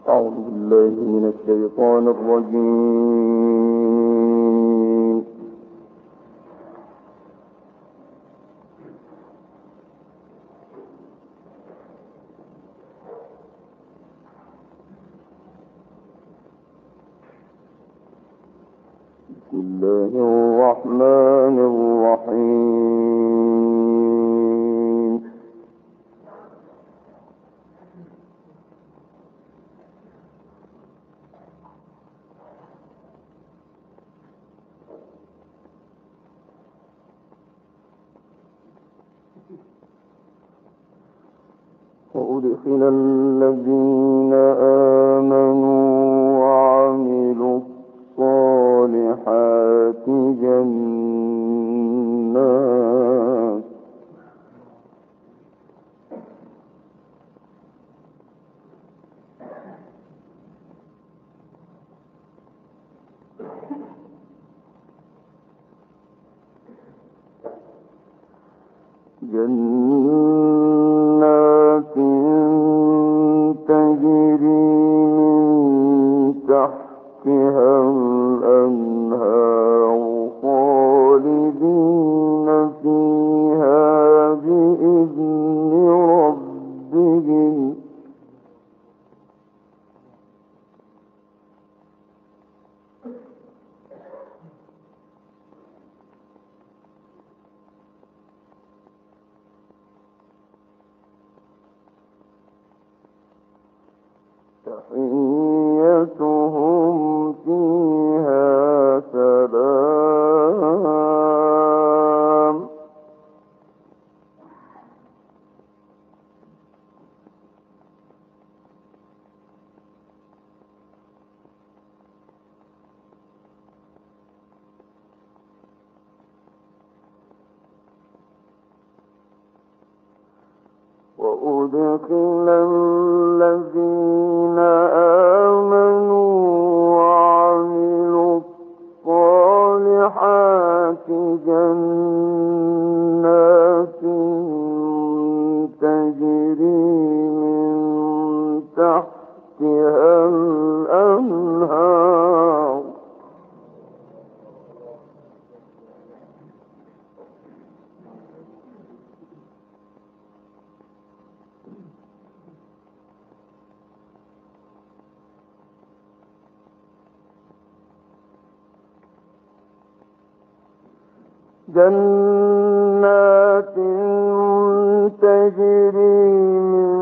أعوذ بالله من الشيطان الرجيم. بسم الله الرحمن الرحيم. وأدخل الذين آمنوا وعملوا الصالحات جنات تجري من تحتها الأنهار خالدين فيها بإذن ربهم. تحيتهم فيها سلام. وأدخل الذين آمنوا وعملوا الصالحات جنات تجري من تحتها الأنهار جنات تجري من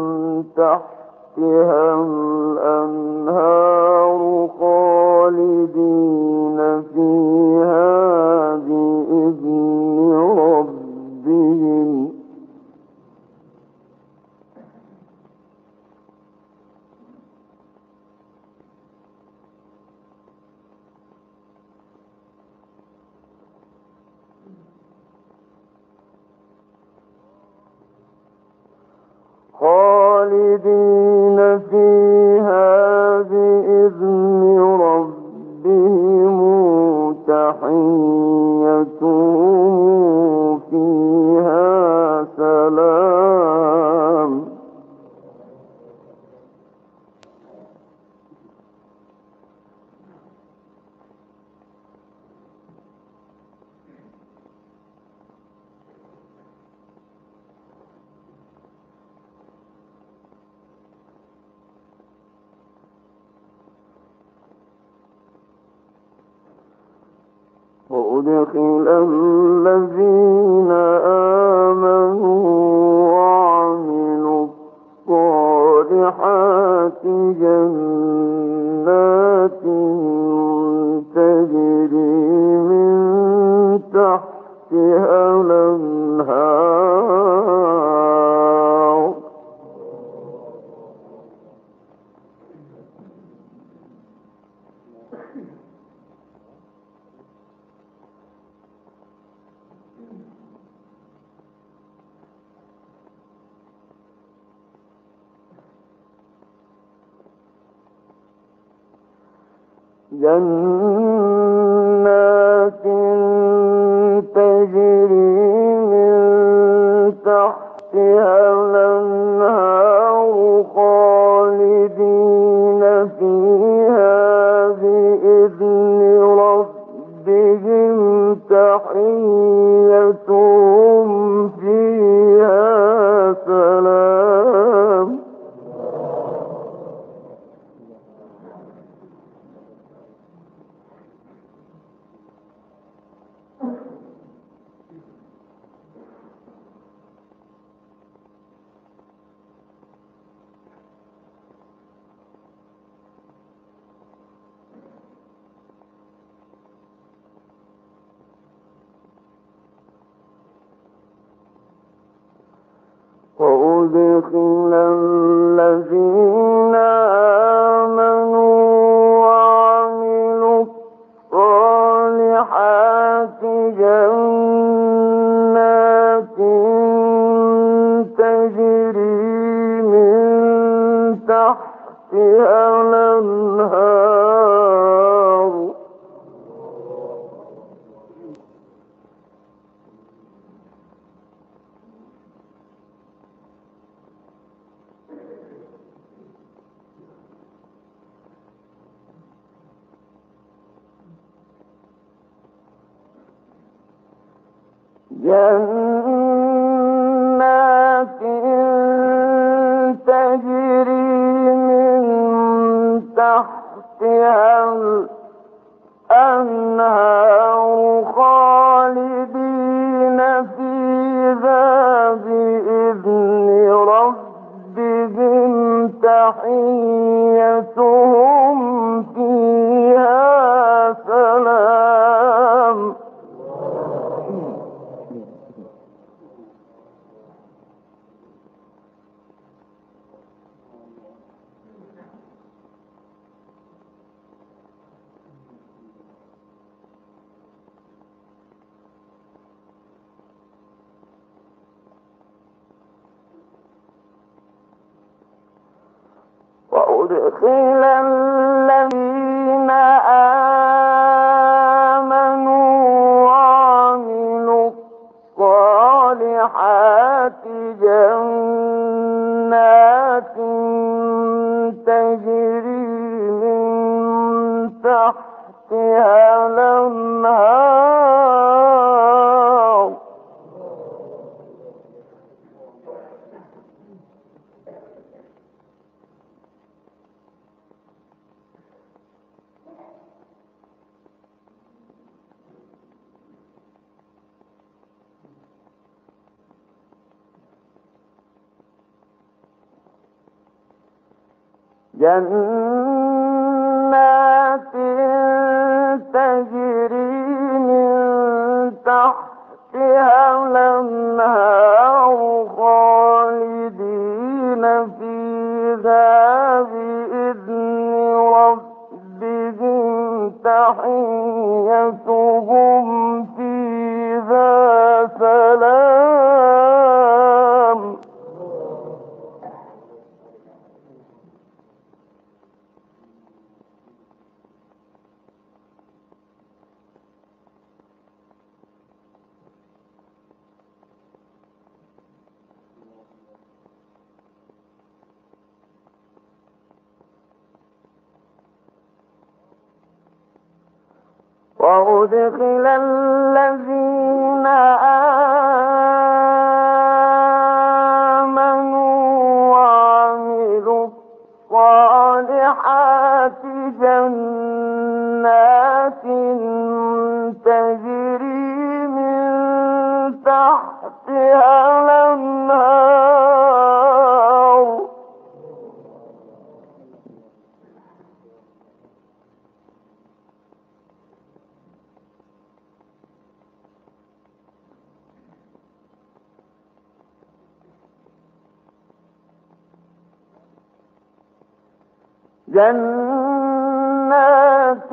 تحتها الأنهار خالدين فيها بإذن ربهم. خالدين فيها بإذن ربهم تحيتهم فيها سلام. وأدخل الذين آمنوا وعملوا الصالحات جنات تجري من تحتها الأنهار جنات تجري من تحتها الأنهار خالدين وأدخل الذين آمنوا وعملوا الصالحات جنات تجري من تحتها الأنهار جنات تجري من تحتها الأنهار خالدين فيها بإذن ربهم تحيتهم فيها سلام وأدخل الذين آمنوا وعملوا الصالحات جنات تجري من تحتها الأنهار جنات تجري من تحتها الأنهار خالدين فيها بإذن ربهم تحيتهم فيها سلام وأدخل الذين آمنوا وعملوا الصالحات جنات تجري من تحتها الأنهار جنات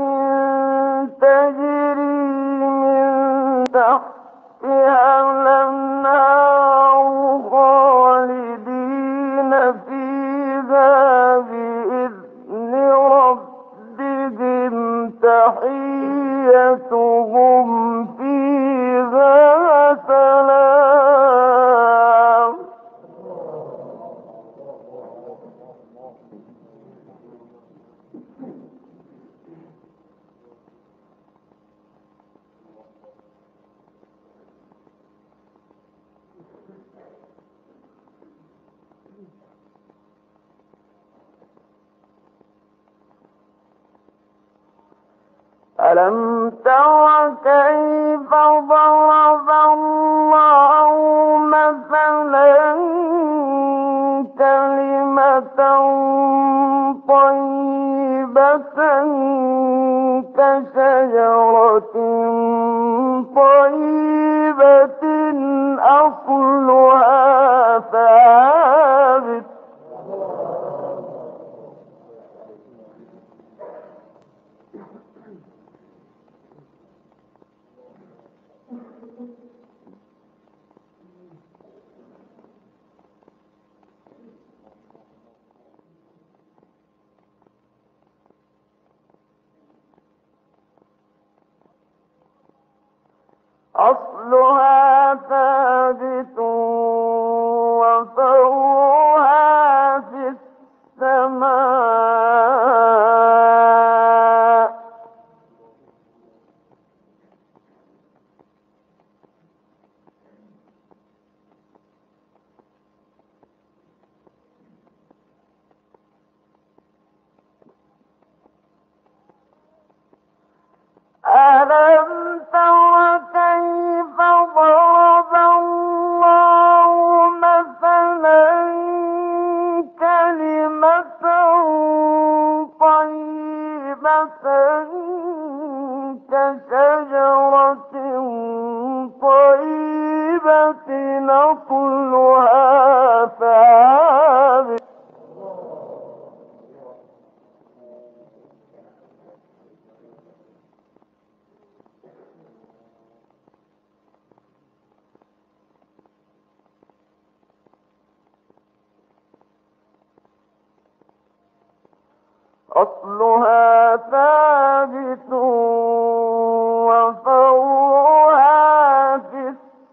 تجري من تحتها الأنهار خالدين فيها بإذن ربهم تحيتهم فيها سلام ألم تر كيف ضرب الله مثلا كلمة طيبة كشجرة طيبة أصلها ثابت أصلها ثابت وفرعها في السماء. ألم تر كيف ضرب الله مثلا كلمة طيبة كشجرة طيبة أصلها ثابت. أصلها ثابت وفرعها في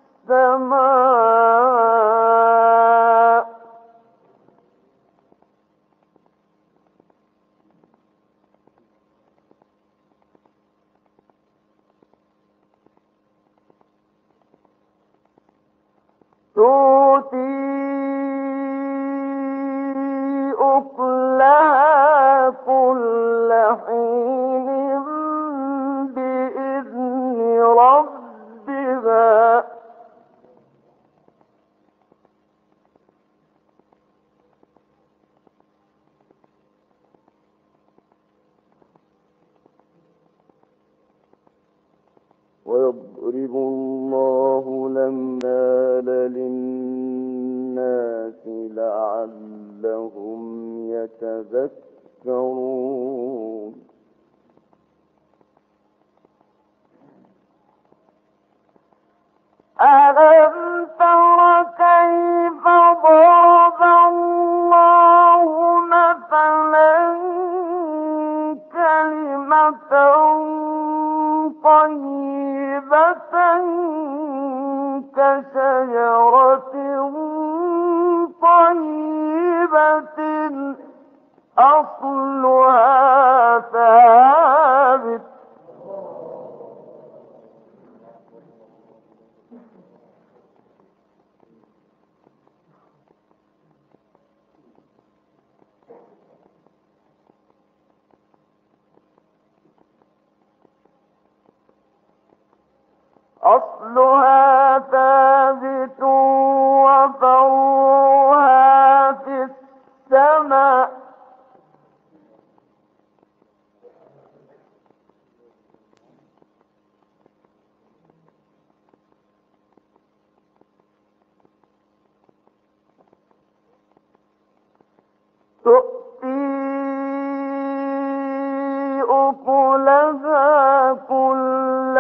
السماء. تؤتي أكلها كل حين بإذن ربها. ويضرب الله الأمثال للناس لعلهم يتذكرون. ألم تر كيف ضرب الله مثلا كلمة طيبة كشجرة طيبة أصلها ثابت. أصلها ثابت وفرعها في السماء. تؤتي أكلها كل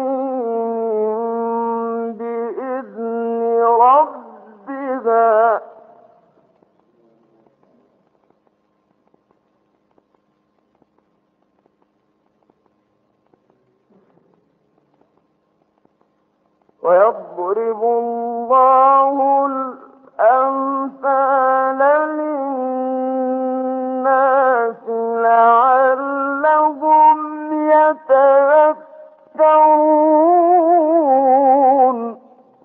حين بإذن ربها. ويضرب الله الأمثال للناس لعلهم يتذكرون.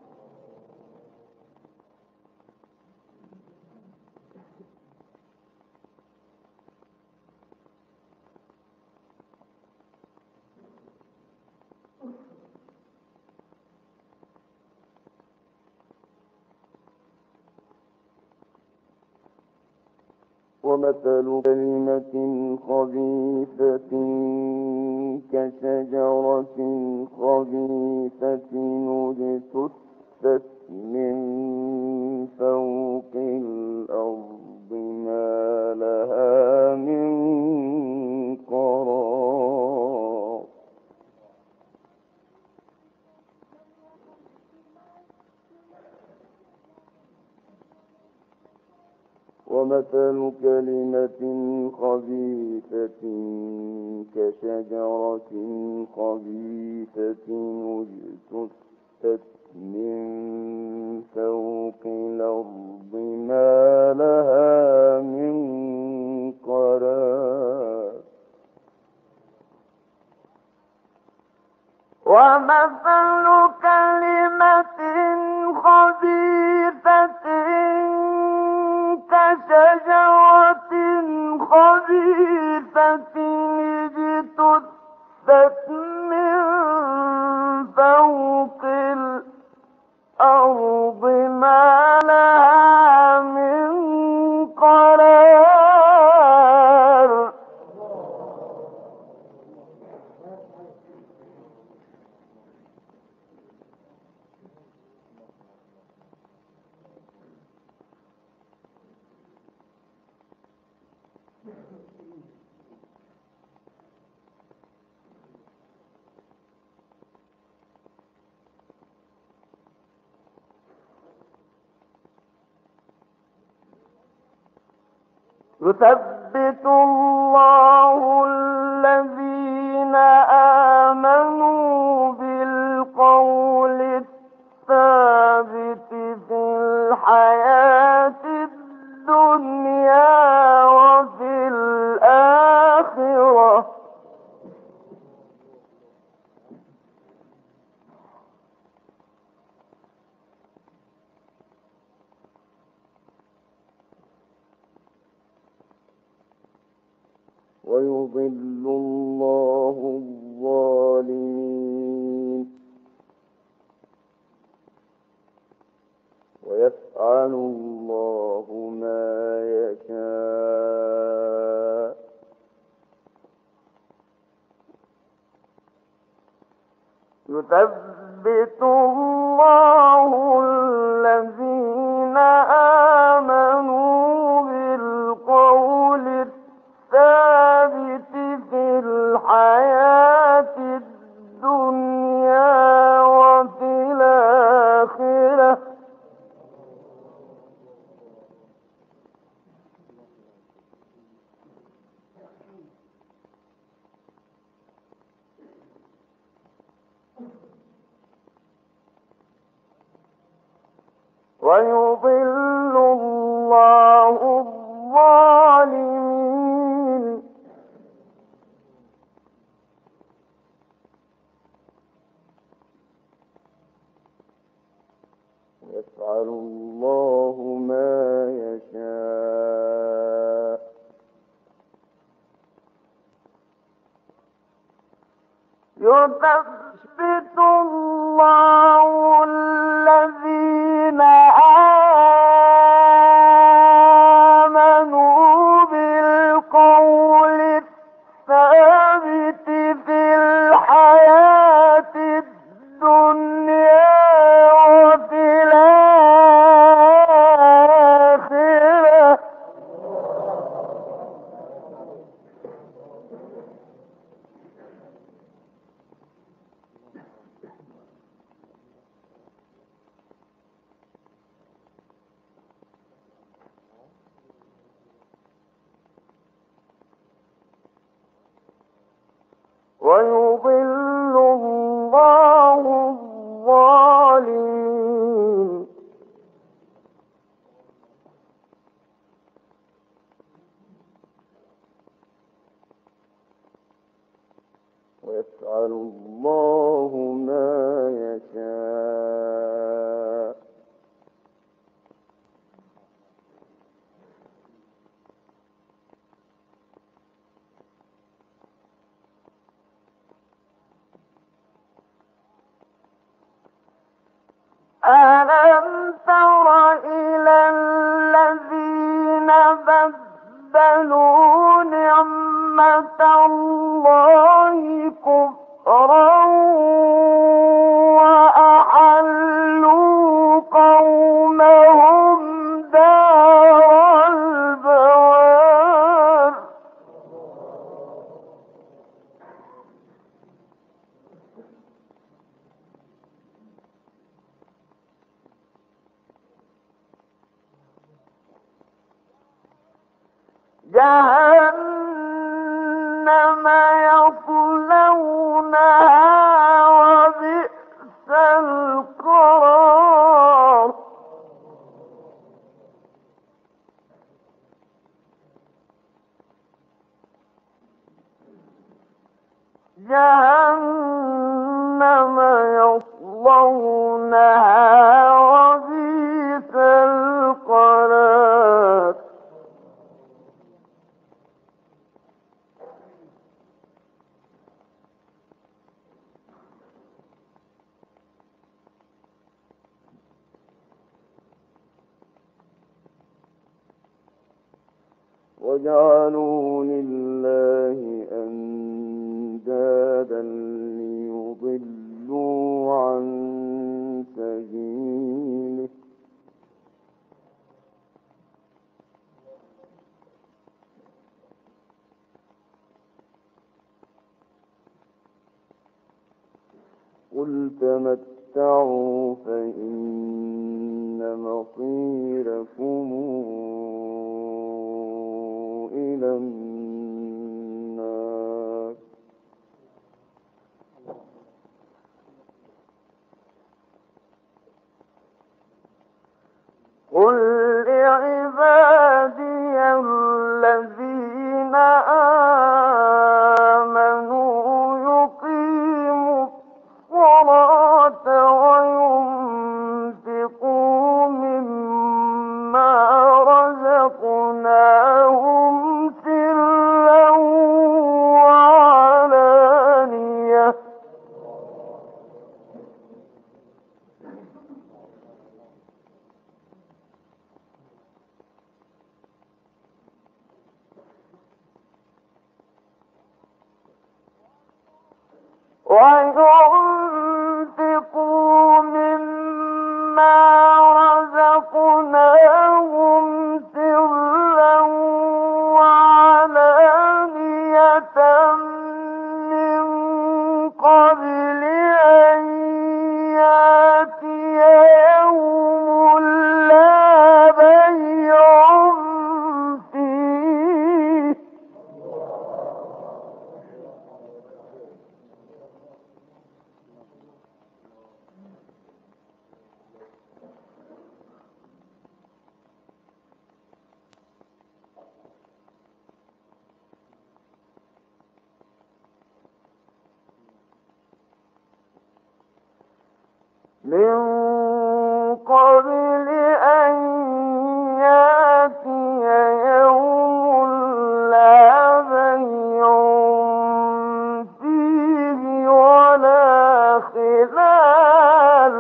ومثل كلمة خبيثة كشجرة خبيثة اجتثت من فوق الأرض ما لها من قرار. ومثل كلمة خبيثة كشجرة خبيثة اجتثت من فوق الأرض ما لها من قرار ومثل كلمة خبيثة كشجرة خبيثة اجتثت من فوق الأرض ما لها من قرار يثبت الله الذين آمنوا بالقول الثابت في الحياة الدنيا وفي الآخرة ويضل الله الظالمين ويفعل الله ما يشاء يثبت الله الذين آمنوا بالقول الثابت في الحياة الدنيا وفي الآخرة ويضل الله الظالمين يفعل الله ما يشاء يثبت الله الذين آمنوا بالقول الثابت في الحياة الدنيا وفي الآخرة ويضل الله الظالمين ويفعل الله ما يشاء ألم تر إلى الذين بدلوا نعمة الله كفرا وأحلوا قومهم دار البوار جهنم جهنم يصلونها وبئس القرار وجعلوا لله أندادا ليضلوا عن سبيله قل تمتعوا فإن مصيركم إلى النار قل لعبادي الذين آمنوا يقيموا الصلاة وينفقوا مما رزقناهم سرا وعلانية وينفقوا مما رزقناهم سرا وعلانية من قبل أن يأتي يوم لا بيع فيه من قبل أن يأتي يوم لا بيع فيه ولا خلال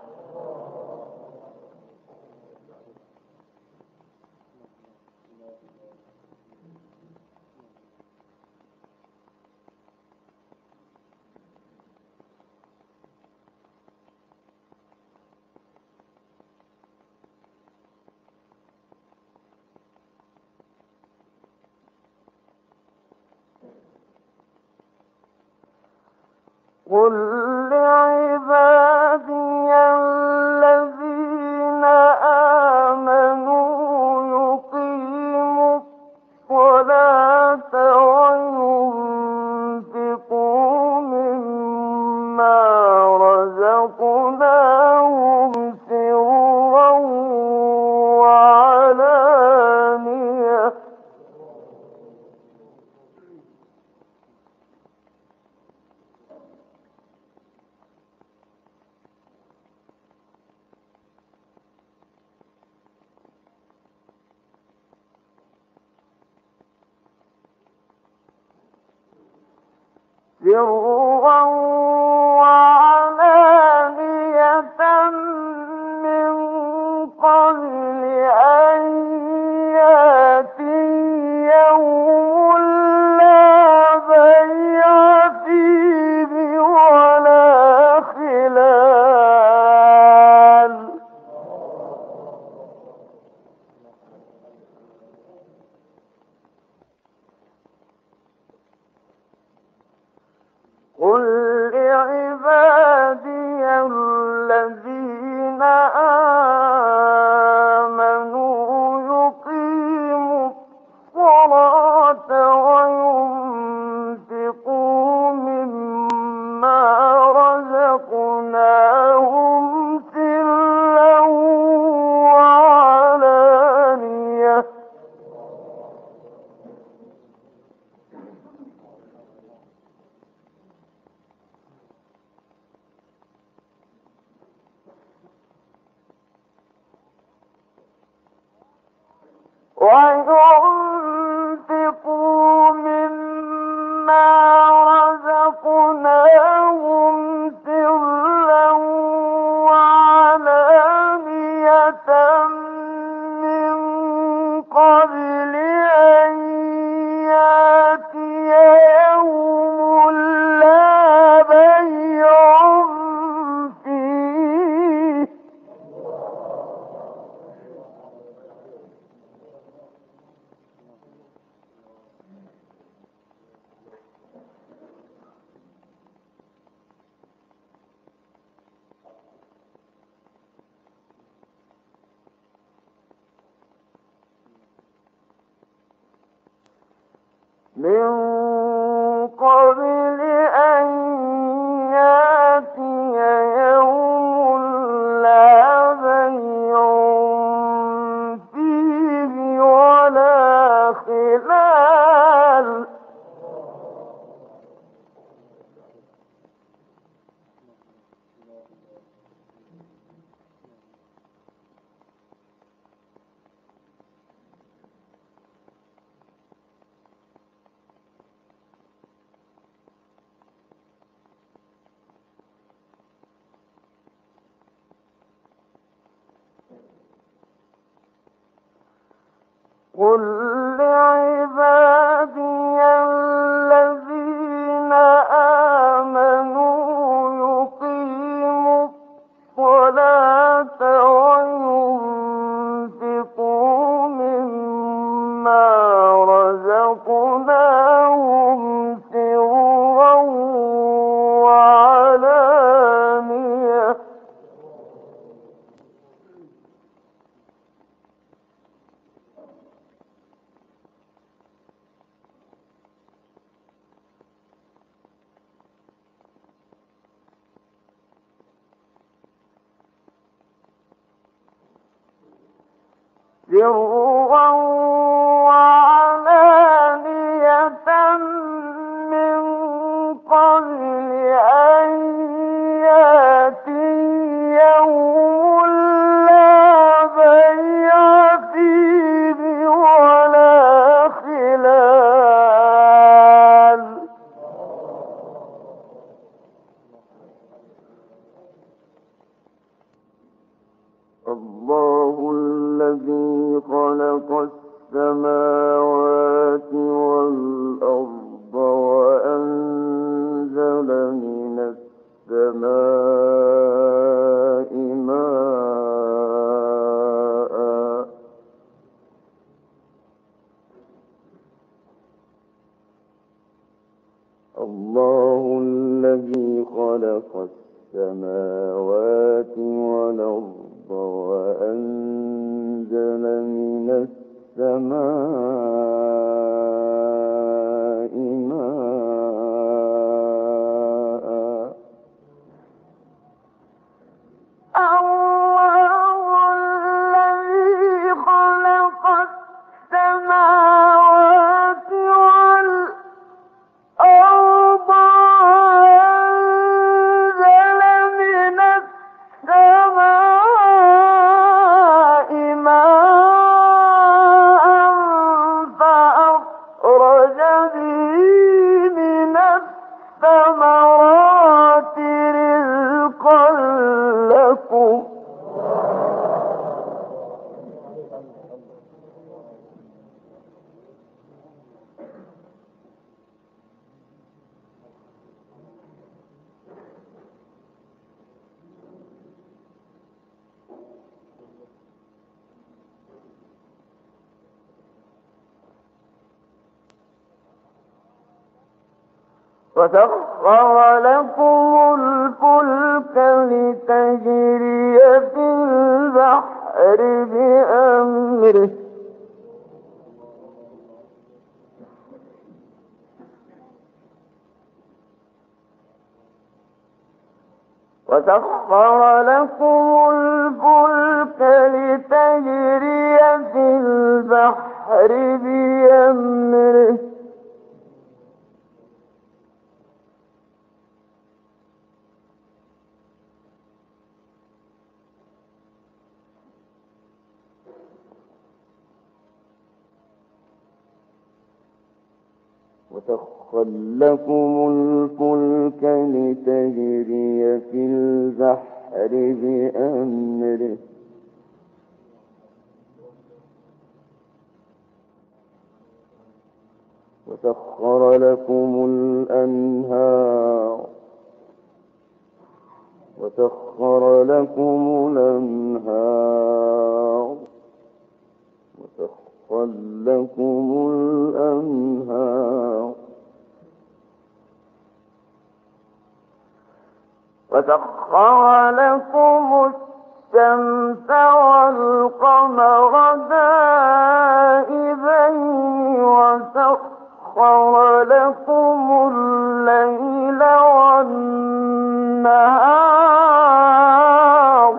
قل لعبادي الذين آمنوا يقيموا الصلاة وينفقوا مما رزقناهم سرا وعلانية سرا وعلانية من قبل أن يأتي يوم لا بيع فيه ولا خلال قل لعبادي الذين آمنوا يقيموا الصلاة وينفقوا مما رزقناهم سرا وعلانية من قبل أن يأتي يوم لا بيع فيه ولا خلال. قل لعبادي الذين آمنوا يقيموا الصلاة وينفقوا مما رزقناهم سرا وعلانية من قبل أن يأتي يوم لا بيع فيه ولا خلال. الله الذي خلق السماوات والأرض وأنزل من السماء ماء الله الذي خلق السماوات والأرض وأنزل من السماء ماء الله الذي خلق السماوات والأرض وأنزل من السماء ماء فأخرج به من الثمرات رزقا لكم وسخر لكم الفلك لتجري في البحر بأمره وسخر لكم الفلك لتجري في البحر بأمره وسخر لكم الفلك لتجري في البحر بأمره وسخر لكم الأنهار وسخر لكم الأنهار وسخر لكم الأنهار وسخر لكم الشمس والقمر دائبين وسخر وسخر لكم الليل والنهار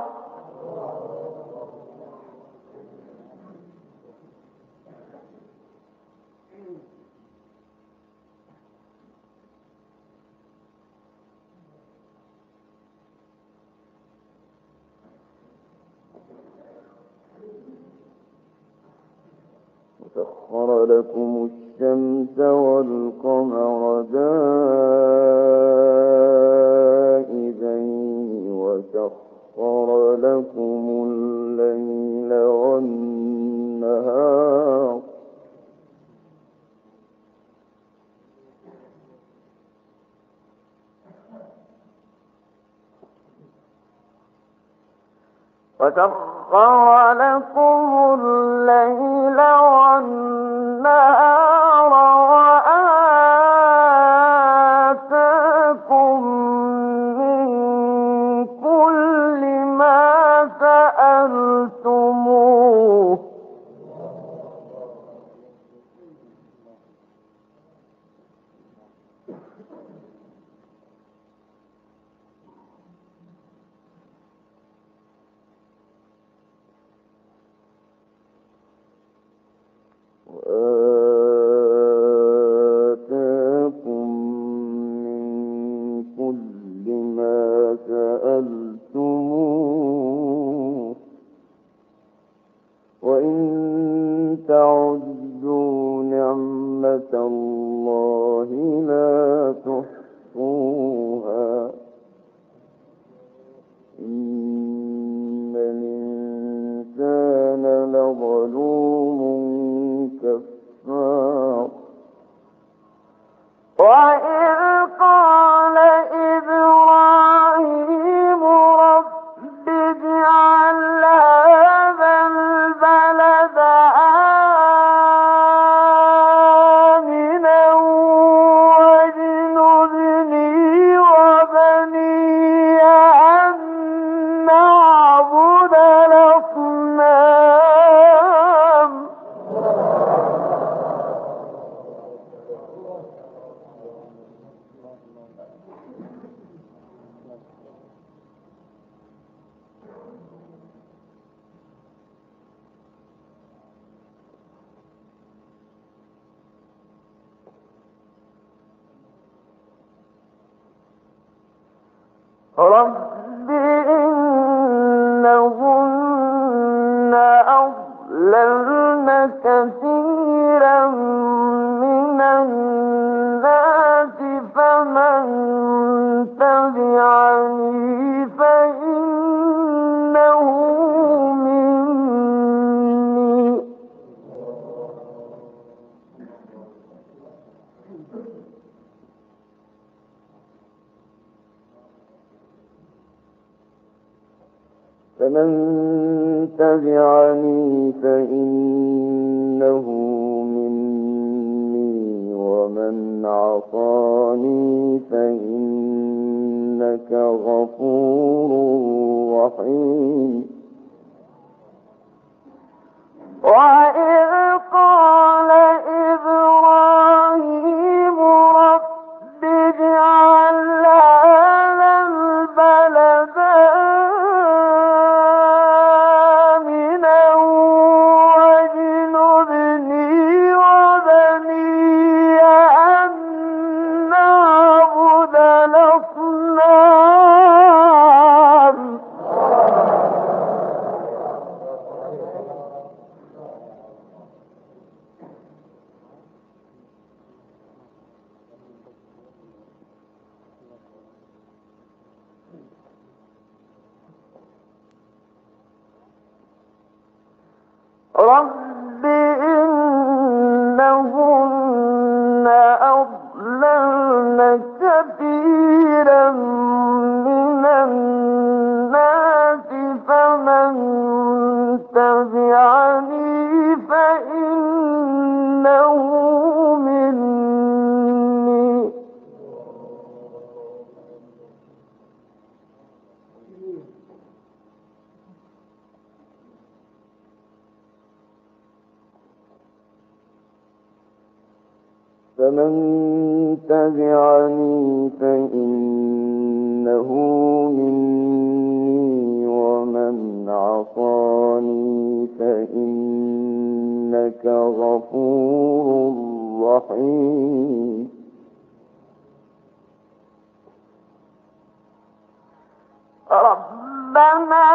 وسخر لكم الشمس والقمر دائبين وسخر لكم الليل والنهار وسخر لكم الليل والنهار وآتاكم من كل ما سألتموه وآتاكم من كل ما سألتموه وإن تعدوا نعمة الله لا تحصوها إن الإنسان لظلوم كفار وإذ قال إبراهيم رب اجعل هذا البلد آمنا واجنبني وبني أن نعبد الأصنام رب إنهن أضللن كثيرا من الناس فمن تبعني فإنه مني فمن تبعني فإنه مني ومن عصاني فإنك غفور رحيم وإذ قال إبراهيم رب اجعل هذا البلد فمن تبعني فإنه مني ومن عصاني فإنك غفور رحيم ربنا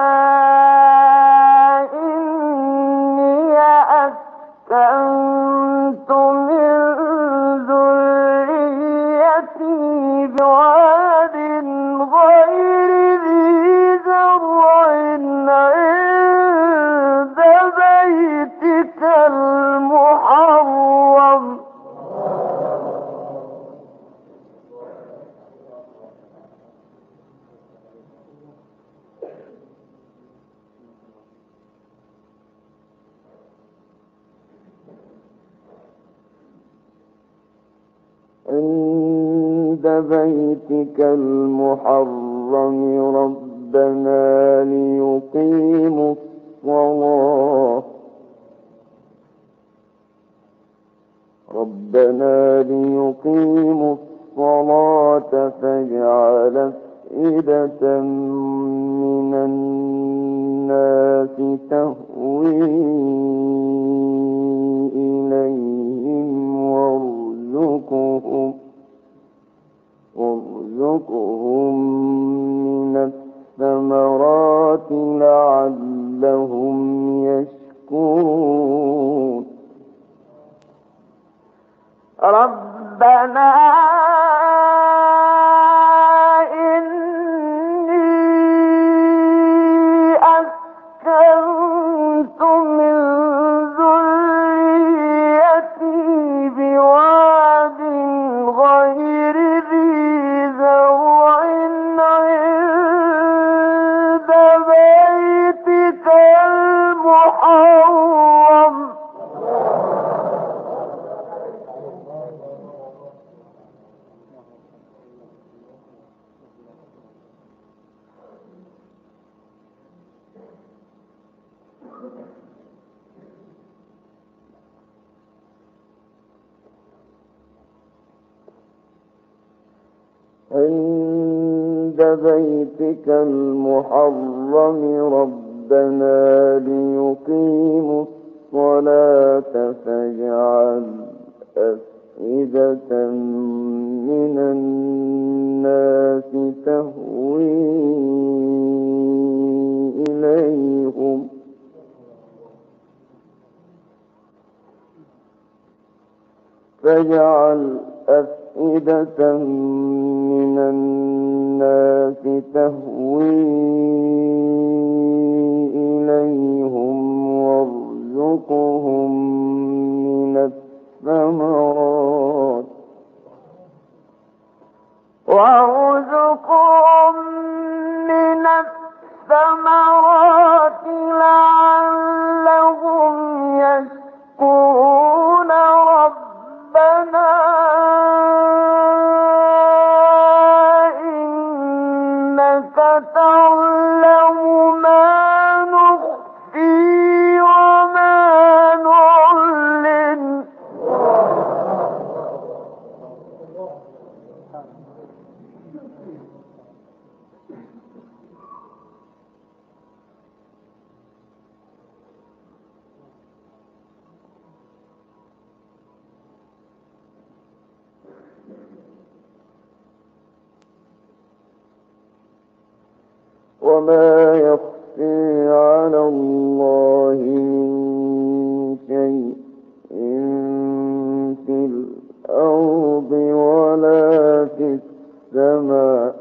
إني أسكنت من ذريتي بواد غير ذي زرع عند بيتك المحرم عند بيتك المحرم ربنا ليقيموا الصلاة فاجعل أفئدة من الناس تهوي إليهم وارزقهم من الثمرات لعلهم يشكرون ربنا إني أسكنت من ذريتي بواد غير ذي زرع عند بيتك المحرم عند بيتك المحرم ربنا ليقيموا الصلاة فاجعل أفئدة من الناس تهوي إليهم من الناس تهوي إليهم وارزقهم من الثمرات لعلهم يشكرون ربنا إنك تعلم ما نخفي وما نعلن وما يخفي على الله من شيء في الأرض ولا في السماء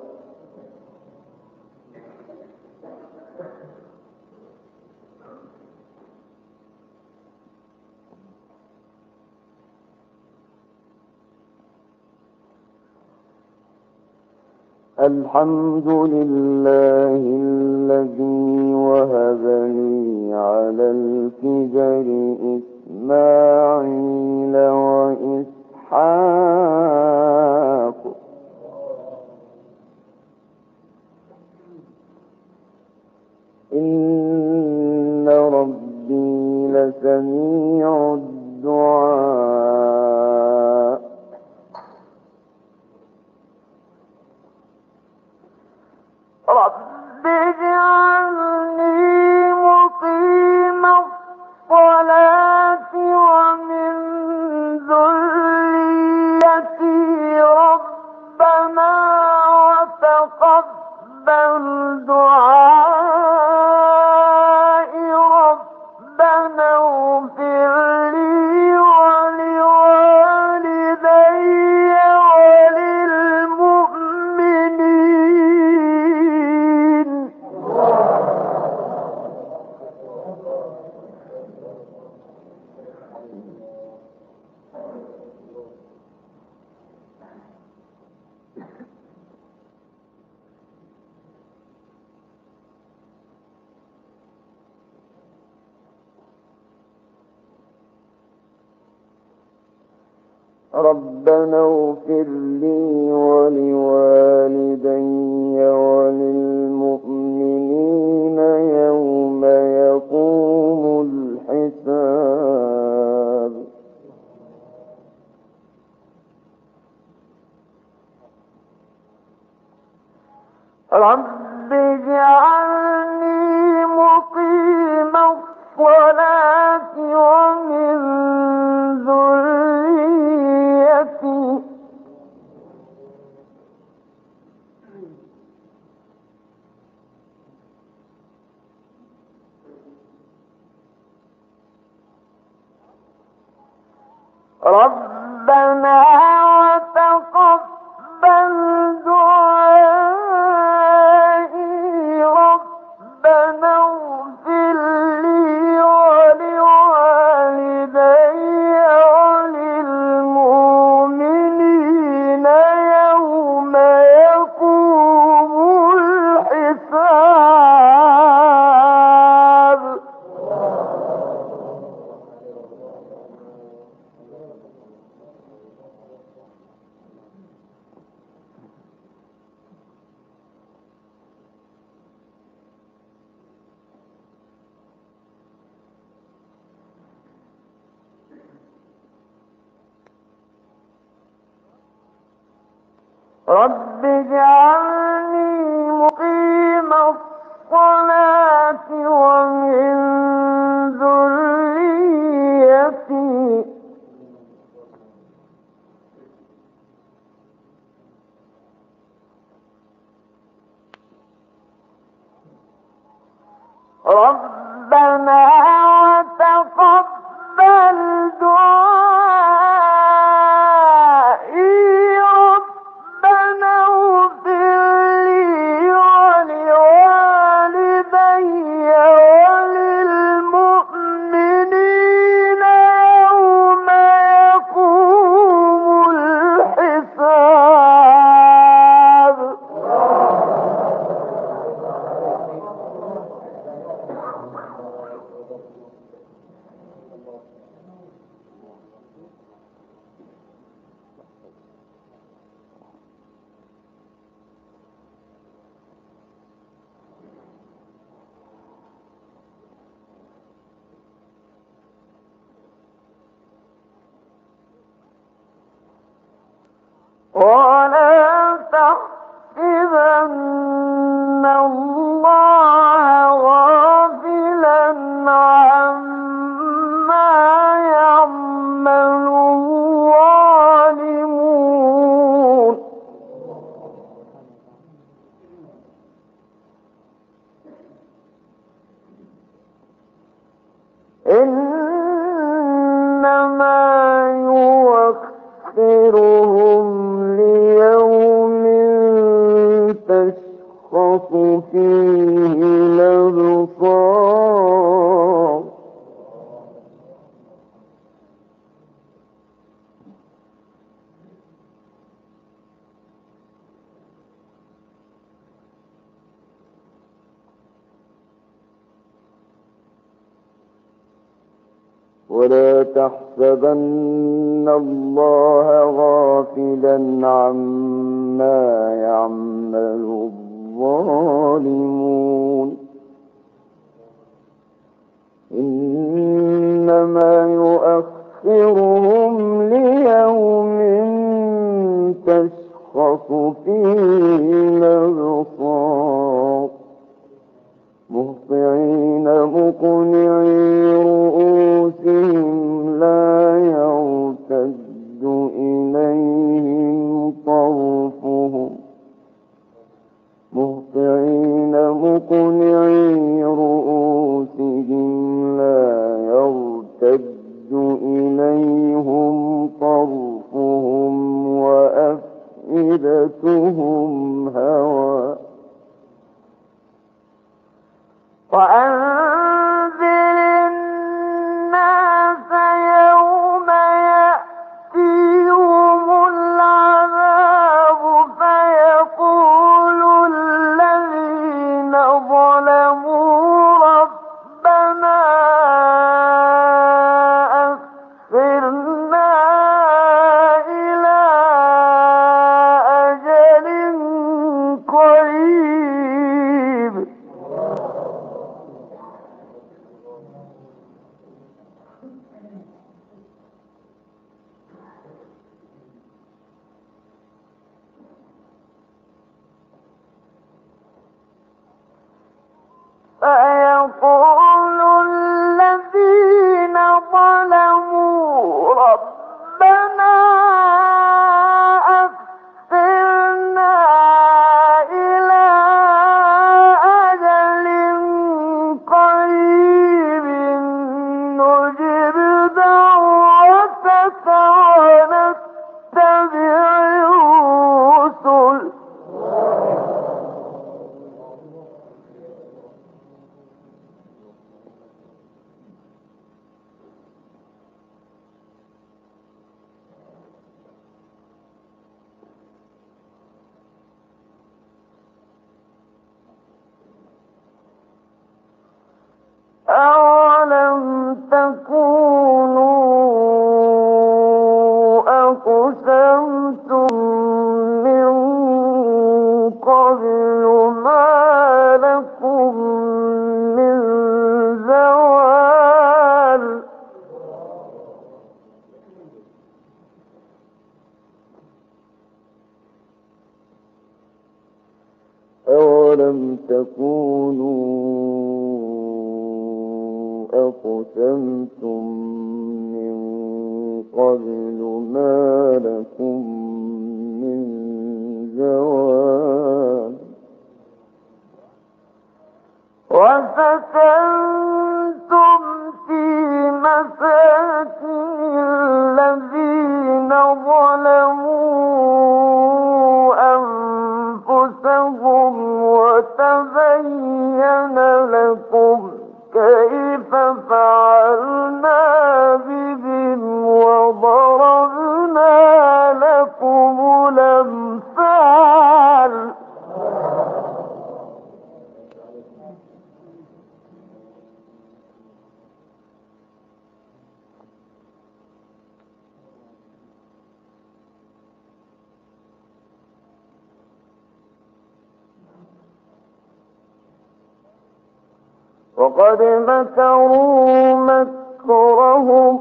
الحمد لله الذي وهب لي على الكبر إسماعيل وإسحاق إن ربي لسميع الدعاء ربنا اغفر لي ولوالدي وللمؤمنين يوم يقوم الحساب. رب اجعلني مقيم الصلاة ومن ذريتي ربنا وتقبل دعائي ربنا اغفر لي ولوالدي وللمؤمنين يوم يقوم الحساب. رب اجعلني مقيم الصلاة ومن ذريتي ربنا وتقبل دعائي ربنا اغفر لي ولوالدي وللمؤمنين يوم يقوم الحساب. ولا تحسبن الله غافلا عما يعمل الظالمون إنما يوخرهم ليوم تشخص فيه الأبصار. ولا تحسبن الله غافلا عما يعمل الظالمون إنما يؤخرهم ليوم تشخص فيه الأبصار مهطعين مقنعي رؤوسهم لا يرتد إليهم طرفهم مهطعين مقنعي رؤوسهم لا يرتد إليهم طرفهم وأفئدتهم هوى. وأنذر الناس يوم يأتيهم العذاب فيقول الذين ظلموا ربنا أخرنا فيقول الذين ظلموا ربنا أخرنا إلى أجل قريب نجب دعوتك ونتبع الرسل أولم تكونوا أقسمتم من قبل ما لكم من زوال أولم تكونوا أقسمتم من قبل ما لكم من زوال وسكنتم في مساكن الذين ظلموا أنفسهم وتبين لكم كيف فعلنا بهم وضربنا لكم الأمثال وقد مكروا مكرهم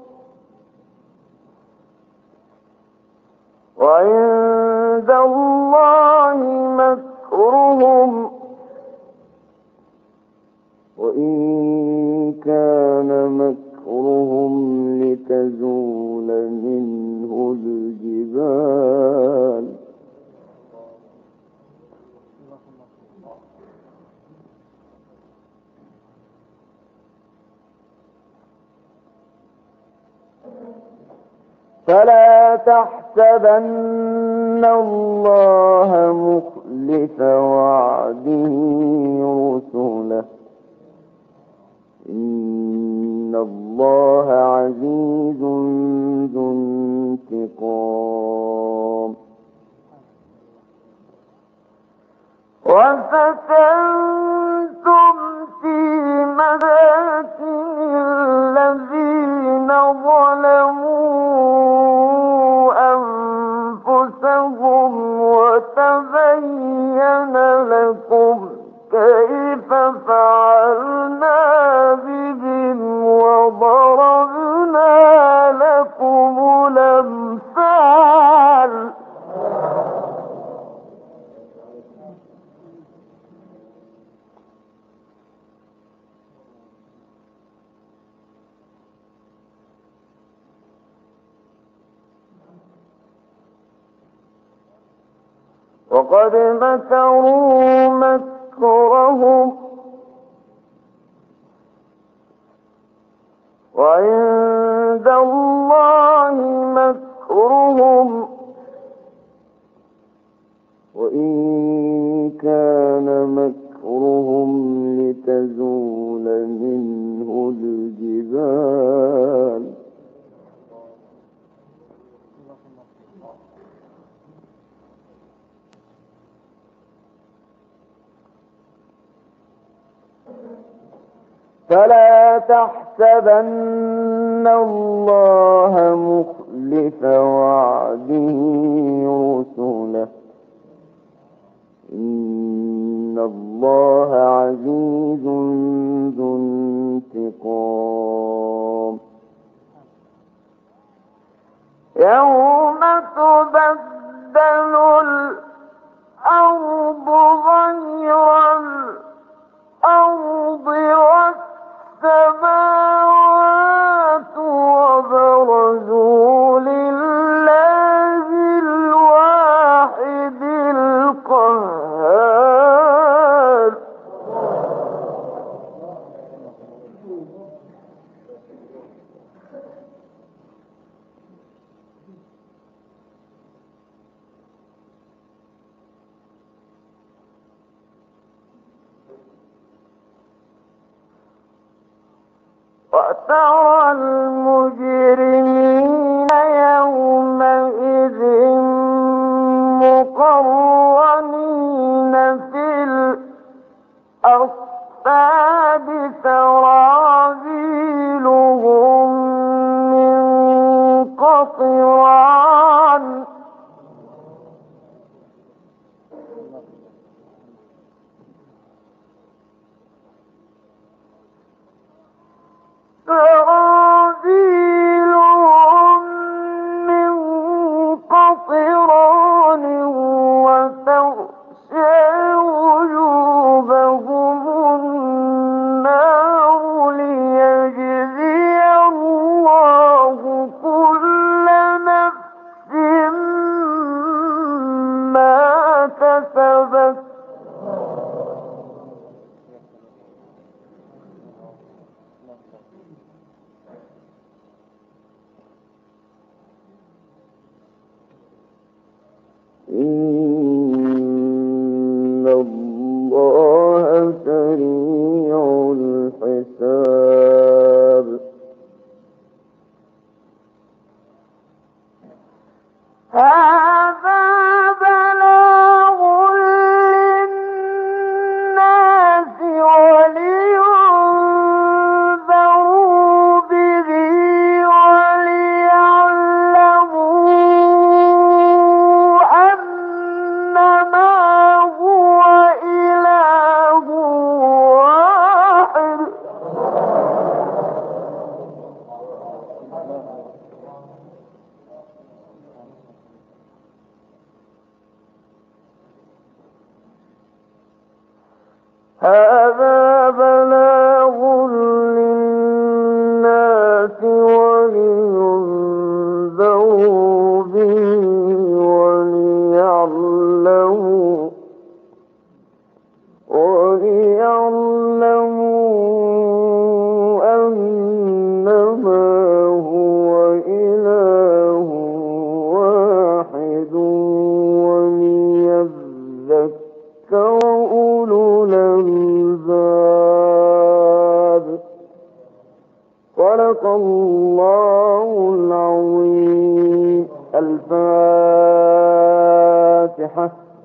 وعند الله مكرهم وإن كان مكرهم لتزول منه الجبال فلا تحسبن الله مخلف وعده رسله إن الله عزيز ذو انتقام وسكنتم في مساكن الذين ظلموا أنفسهم وتبين لكم كيف فعلنا بهم وضربنا لكم الأمثال وقد مكروا مكرهم وعند الله مكرهم وإن كان مكرهم لتزول منه الجبال فلا تحسبن الله مخلف وعده رسله إن الله عزيز ذو انتقام يوم تبدل الأرض غير الأرض وترى المجرمين يومئذ مقرنين في الأصفاد سرابيلهم من قطران سرابيلهم من قطران وتغشى وجوههم النار ليجزي الله كل نفس ما كسبت إن الله سريع الحساب هذا بلاغ للناس ولينذروا به وليعلموا أنما هو إله واحد هذا بلاغ للناس ولينذروا به وليعلموا أنما هو إله واحد وليذكر أولو الألباب صدق الله العظيم. الفاتحة.